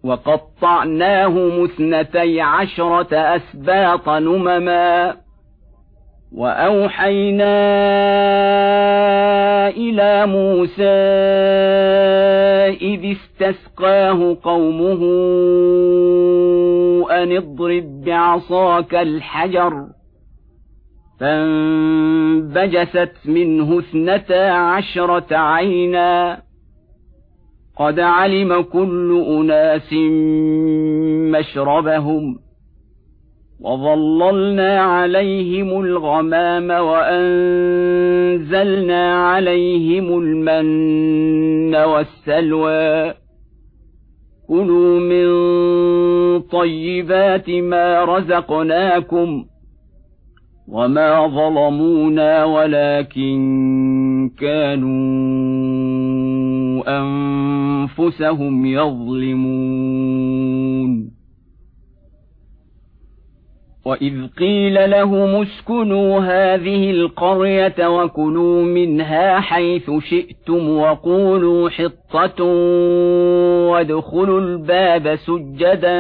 وقطعناهم 12 أسباط نمما وأوحينا إلى موسى إذ استسقاه قومه أن اضرب بعصاك الحجر فانبجست منه 12 عينا قد علم كل أناس مشربهم وظللنا عليهم الغمام وأنزلنا عليهم المن والسلوى كلوا من طيبات ما رزقناكم وما ظلمونا ولكن كانوا أنفسهم يظلمون وإذ قيل لهم اسكنوا هذه القرية وكلوا منها حيث شئتم وقولوا حطة وادخلوا الباب سجدا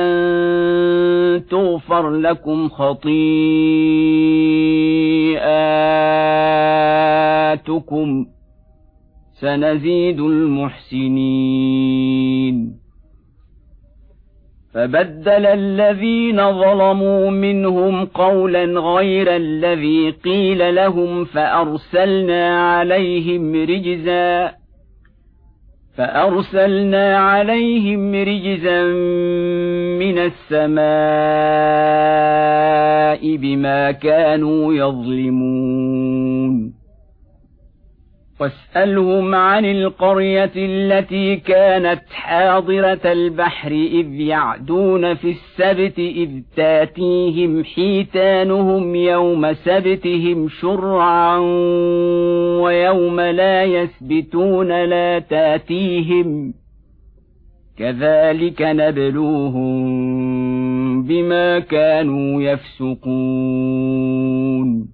تغفر لكم خطيئاتكم سنزيد المحسنين فبدل الذين ظلموا منهم قولا غير الذي قيل لهم فأرسلنا عليهم رجزا من السماء بما كانوا يظلمون واسألهم عن القرية التي كانت حاضرة البحر إذ يعدون في السبت إذ تاتيهم حيتانهم يوم سبتهم شرعا ويوم لا يسبتون لا تاتيهم كذلك نبلوهم بما كانوا يفسقون